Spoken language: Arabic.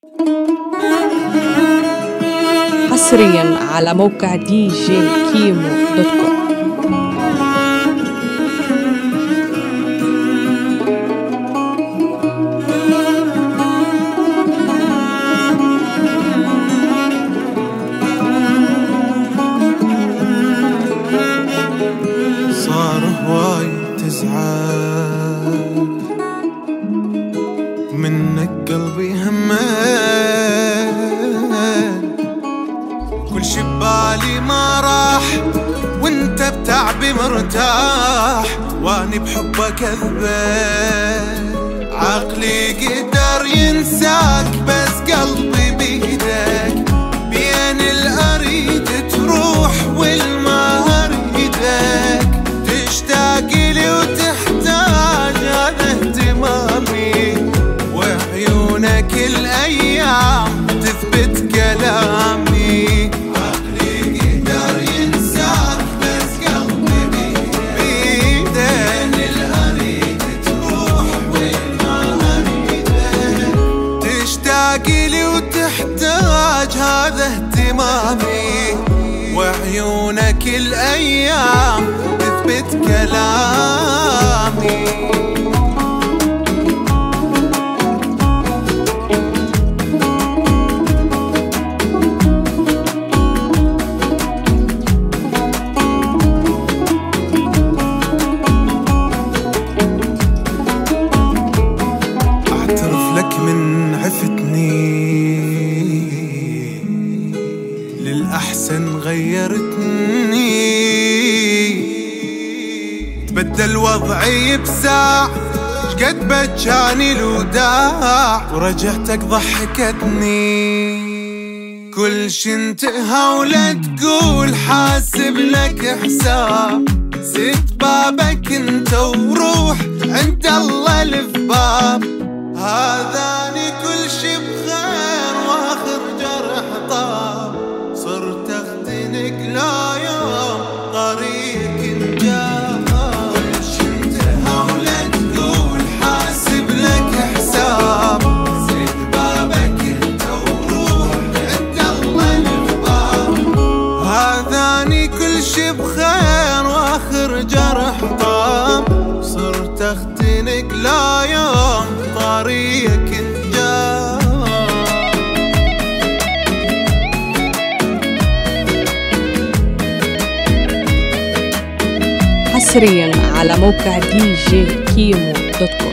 حصريا على موقع djkimo.com. صار هواي تزعل منك قلبي همال، كل شي ببالي ما راح وانت بتعبي مرتاح، واني بحبك اذبل. عقلي قدر ينساك بس قلبي بيدك، بين الاريد تروح والما اريدك، تشتاق لي وتحتاج هذا اهتمامي، وعيونك الايام تثبت كلامي. عقلي قدر ينساك بس قلبي بيدك، بين الاريد تروح والما اريدك، تشتاق لي وتحتاج هذا اهتمامي، وعيونك الايام تثبت كلامي. اعترف لك من عفتني للأحسن غيرتني، تبدل وضعي بساع شقد بجاني الوداع، ورجعتك ضحكتني. كل شي انتهى ولا تقول حاسب لك حساب، زدت بابك انت وروح عند الله الفباب. هذاني كل شي بخير واخر جرح طاب، صرت اختنق لا يوم طريق انجاب. كل شي انتهى ولا تقول حاسب لك حساب، زد بابك انت وروح عند الله الفباب. هذاني كل شي بخير واخر جرح طاب، صرت اختنق لا يوم طريق انجاب. حصريا على موقع djkimo.com.